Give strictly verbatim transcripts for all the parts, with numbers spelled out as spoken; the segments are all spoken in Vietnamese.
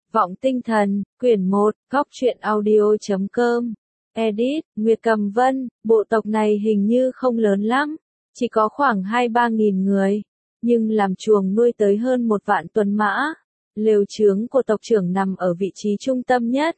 Vọng Tinh Thần, quyển một, góc truyện audio chấm com. Edit, Nguyệt Cầm Vân, bộ tộc này hình như không lớn lắm, chỉ có khoảng hai ba nghìn người, nhưng làm chuồng nuôi tới hơn một vạn tuần mã. Lều chướng của tộc trưởng nằm ở vị trí trung tâm nhất.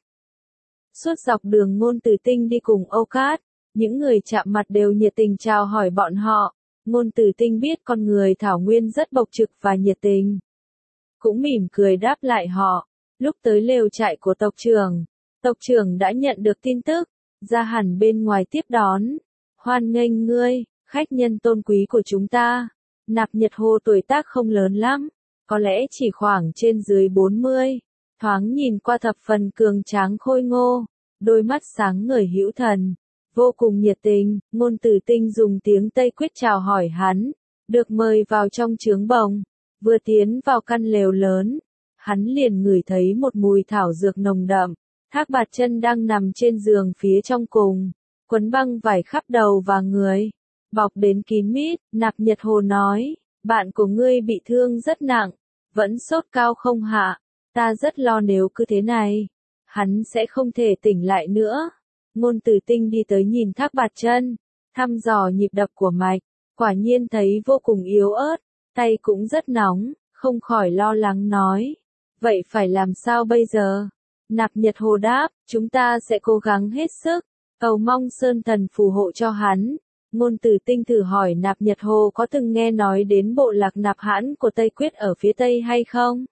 Suốt dọc đường Ngôn Từ Tinh đi cùng Âu Cát, những người chạm mặt đều nhiệt tình chào hỏi bọn họ. Ngôn Từ Tinh biết con người Thảo Nguyên rất bộc trực và nhiệt tình, cũng mỉm cười đáp lại họ. Lúc tới lều trại của tộc trưởng, tộc trưởng đã nhận được tin tức, ra hẳn bên ngoài tiếp đón. Hoan nghênh ngươi, khách nhân tôn quý của chúng ta. Nạp Nhật Hồ tuổi tác không lớn lắm, có lẽ chỉ khoảng trên dưới bốn mươi, thoáng nhìn qua thập phần cường tráng khôi ngô, đôi mắt sáng ngời hữu thần, vô cùng nhiệt tình. Ngôn Từ Tinh dùng tiếng Tây Quyết chào hỏi hắn, được mời vào trong trướng bồng. Vừa tiến vào căn lều lớn, hắn liền ngửi thấy một mùi thảo dược nồng đậm. Thác Bạt Chân đang nằm trên giường phía trong cùng, quấn băng vải khắp đầu và người, bọc đến kín mít. Nạp Nhật Hồ nói, bạn của ngươi bị thương rất nặng, vẫn sốt cao không hạ, ta rất lo nếu cứ thế này, hắn sẽ không thể tỉnh lại nữa. Ngôn Từ Tinh đi tới nhìn Thác Bạt Chân, thăm dò nhịp đập của mạch, quả nhiên thấy vô cùng yếu ớt, tay cũng rất nóng, không khỏi lo lắng nói, vậy phải làm sao bây giờ? Nạp Nhật Hồ đáp, chúng ta sẽ cố gắng hết sức, cầu mong Sơn Thần phù hộ cho hắn. Ngôn Từ Tinh thử hỏi Nạp Nhật Hồ có từng nghe nói đến bộ lạc Nạp Hãn của Tây Quyết ở phía Tây hay không?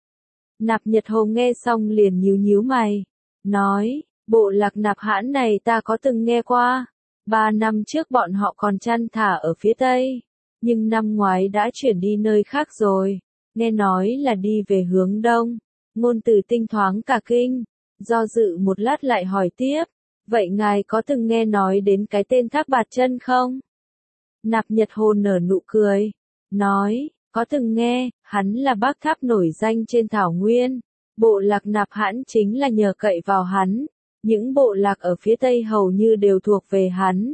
Nạp Nhật Hồ nghe xong liền nhíu nhíu mày, nói, bộ lạc Nạp Hãn này ta có từng nghe qua, ba năm trước bọn họ còn chăn thả ở phía Tây, nhưng năm ngoái đã chuyển đi nơi khác rồi, nghe nói là đi về hướng Đông. Ngôn Từ Tinh thoáng cả kinh, do dự một lát lại hỏi tiếp, vậy ngài có từng nghe nói đến cái tên Thác Bạt Chân không? Nạp Nhật Hồ nở nụ cười, nói, có từng nghe, hắn là bác tháp nổi danh trên Thảo Nguyên, bộ lạc Nạp Hãn chính là nhờ cậy vào hắn, những bộ lạc ở phía Tây hầu như đều thuộc về hắn.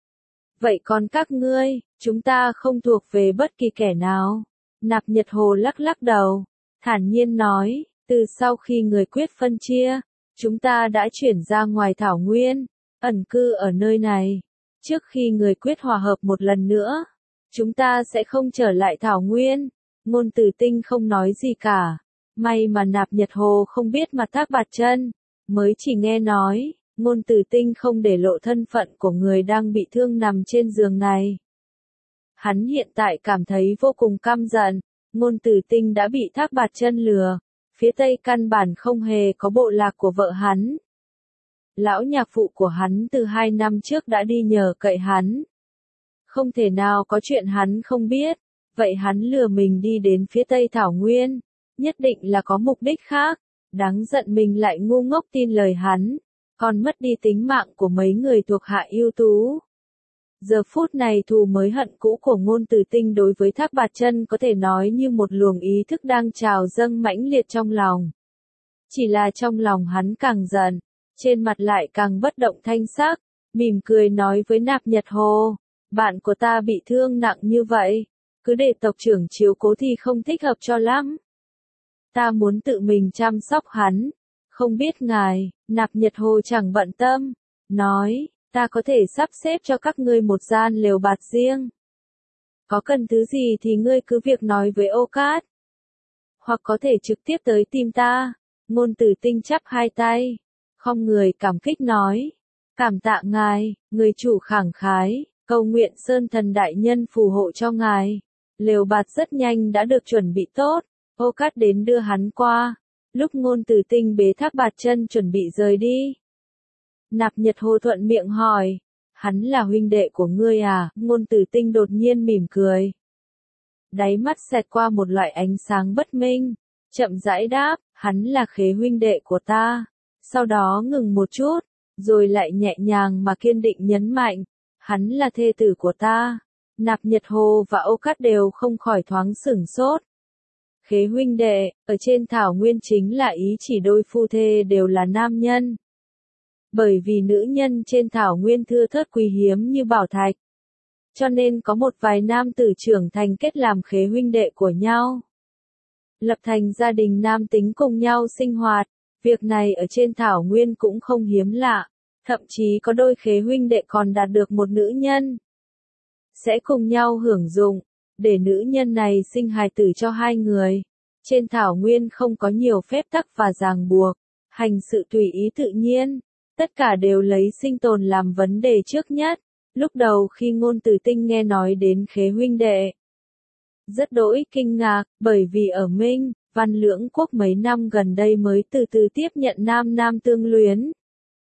Vậy còn các ngươi, chúng ta không thuộc về bất kỳ kẻ nào. Nạp Nhật Hồ lắc lắc đầu, thản nhiên nói, từ sau khi người Quyết phân chia, chúng ta đã chuyển ra ngoài Thảo Nguyên, ẩn cư ở nơi này. Trước khi người Quyết hòa hợp một lần nữa, chúng ta sẽ không trở lại Thảo Nguyên. Ngôn Từ Tinh không nói gì cả, may mà Nạp Nhật Hồ không biết mặt Thác Bạt Chân, mới chỉ nghe nói. Ngôn Từ Tinh không để lộ thân phận của người đang bị thương nằm trên giường này. Hắn hiện tại cảm thấy vô cùng căm giận, Ngôn Từ Tinh đã bị Thác Bạt Chân lừa, phía Tây căn bản không hề có bộ lạc của vợ hắn. Lão nhạc phụ của hắn từ hai năm trước đã đi nhờ cậy hắn. Không thể nào có chuyện hắn không biết, vậy hắn lừa mình đi đến phía Tây Thảo Nguyên, nhất định là có mục đích khác, đáng giận mình lại ngu ngốc tin lời hắn, còn mất đi tính mạng của mấy người thuộc hạ ưu tú. Giờ phút này thù mới hận cũ của Ngôn Từ Tinh đối với Thác Bạt Chân có thể nói như một luồng ý thức đang trào dâng mãnh liệt trong lòng. Chỉ là trong lòng hắn càng giận, trên mặt lại càng bất động thanh sắc, mỉm cười nói với Nạp Nhật Hồ, bạn của ta bị thương nặng như vậy, cứ để tộc trưởng chiếu cố thì không thích hợp cho lắm. Ta muốn tự mình chăm sóc hắn, không biết ngài. Nạp Nhật Hồ chẳng bận tâm, nói, ta có thể sắp xếp cho các ngươi một gian lều bạt riêng. Có cần thứ gì thì ngươi cứ việc nói với Âu Cát, hoặc có thể trực tiếp tới tìm ta. Ngôn Từ Tinh chắp hai tay, khom người cảm kích nói, cảm tạ ngài, người chủ khẳng khái, cầu nguyện Sơn Thần đại nhân phù hộ cho ngài. Lều bạt rất nhanh đã được chuẩn bị tốt, Âu Cát đến đưa hắn qua. Lúc Ngôn Từ Tinh bế Thác Bạt Chân chuẩn bị rời đi, Nạp Nhật Hồ thuận miệng hỏi, hắn là huynh đệ của ngươi à? Ngôn Từ Tinh đột nhiên mỉm cười, đáy mắt xẹt qua một loại ánh sáng bất minh, chậm rãi đáp, hắn là khế huynh đệ của ta. Sau đó ngừng một chút, rồi lại nhẹ nhàng mà kiên định nhấn mạnh, hắn là thê tử của ta. Nạp Nhật Hồ và Âu Cát đều không khỏi thoáng sửng sốt. Khế huynh đệ, ở trên Thảo Nguyên chính là ý chỉ đôi phu thê đều là nam nhân. Bởi vì nữ nhân trên Thảo Nguyên thưa thớt quý hiếm như bảo thạch, cho nên có một vài nam tử trưởng thành kết làm khế huynh đệ của nhau. lập thành gia đình nam tính cùng nhau sinh hoạt. Việc này ở trên thảo nguyên cũng không hiếm lạ, thậm chí có đôi khế huynh đệ còn đạt được một nữ nhân. Sẽ cùng nhau hưởng dụng, để nữ nhân này sinh hài tử cho hai người. Trên thảo nguyên không có nhiều phép tắc và ràng buộc, hành sự tùy ý tự nhiên, tất cả đều lấy sinh tồn làm vấn đề trước nhất. Lúc đầu khi Ngôn Từ Tinh nghe nói đến khế huynh đệ, rất đỗi kinh ngạc, bởi vì ở Minh, Văn lưỡng quốc mấy năm gần đây mới từ từ tiếp nhận nam nam tương luyến.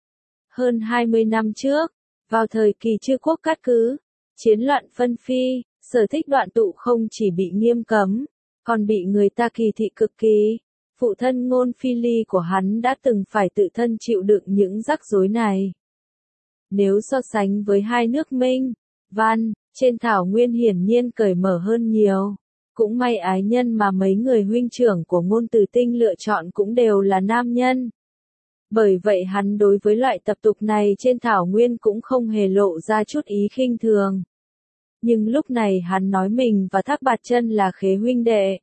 Hơn hai mươi năm trước, vào thời kỳ Chư quốc cát cứ, chiến loạn phân phi, sở thích đoạn tụ không chỉ bị nghiêm cấm, còn bị người ta kỳ thị cực kỳ. Phụ thân Ngôn Phi Ly của hắn đã từng phải tự thân chịu đựng những rắc rối này. Nếu so sánh với hai nước Minh, Văn, trên thảo nguyên hiển nhiên cởi mở hơn nhiều. Cũng may ái nhân mà mấy người huynh trưởng của Ngôn Từ Tinh lựa chọn cũng đều là nam nhân. Bởi vậy hắn đối với loại tập tục này trên thảo nguyên cũng không hề lộ ra chút ý khinh thường. Nhưng lúc này hắn nói mình và Thác Bạt Chân là khế huynh đệ.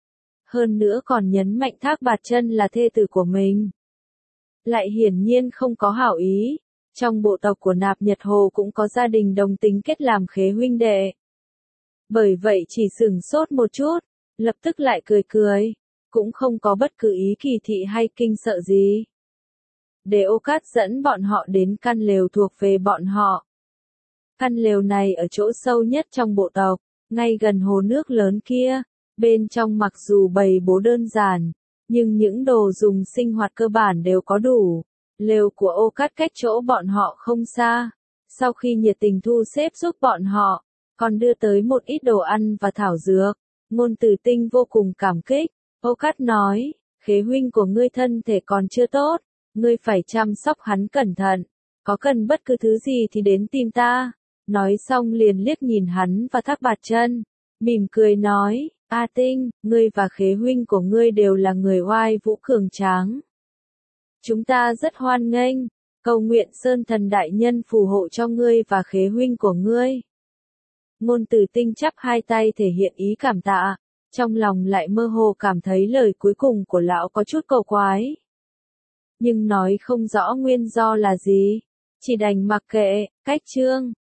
Hơn nữa còn nhấn mạnh Thác Bạt Chân là thê tử của mình. Lại hiển nhiên không có hảo ý. Trong bộ tộc của Nạp Nhật Hồ cũng có gia đình đồng tính kết làm khế huynh đệ. Bởi vậy chỉ sửng sốt một chút, lập tức lại cười cười, cũng không có bất cứ ý kỳ thị hay kinh sợ gì. Để Ô Cát dẫn bọn họ đến căn lều thuộc về bọn họ. Căn lều này ở chỗ sâu nhất trong bộ tộc, ngay gần hồ nước lớn kia, bên trong mặc dù bày bố đơn giản, nhưng những đồ dùng sinh hoạt cơ bản đều có đủ. Lều của Ô Cát cách chỗ bọn họ không xa, sau khi nhiệt tình thu xếp giúp bọn họ, còn đưa tới một ít đồ ăn và thảo dược. Ngôn Từ Tinh vô cùng cảm kích. Ô Cát nói, khế huynh của ngươi thân thể còn chưa tốt, ngươi phải chăm sóc hắn cẩn thận, có cần bất cứ thứ gì thì đến tìm ta. Nói xong liền liếc nhìn hắn và Thác Bạt Chân, mỉm cười nói, A Tinh, ngươi và khế huynh của ngươi đều là người oai vũ cường tráng. Chúng ta rất hoan nghênh, cầu nguyện Sơn Thần Đại Nhân phù hộ cho ngươi và khế huynh của ngươi. Ngôn Từ Tinh chắp hai tay thể hiện ý cảm tạ, trong lòng lại mơ hồ cảm thấy lời cuối cùng của lão có chút cầu quái. Nhưng nói không rõ nguyên do là gì, chỉ đành mặc kệ. Cách chương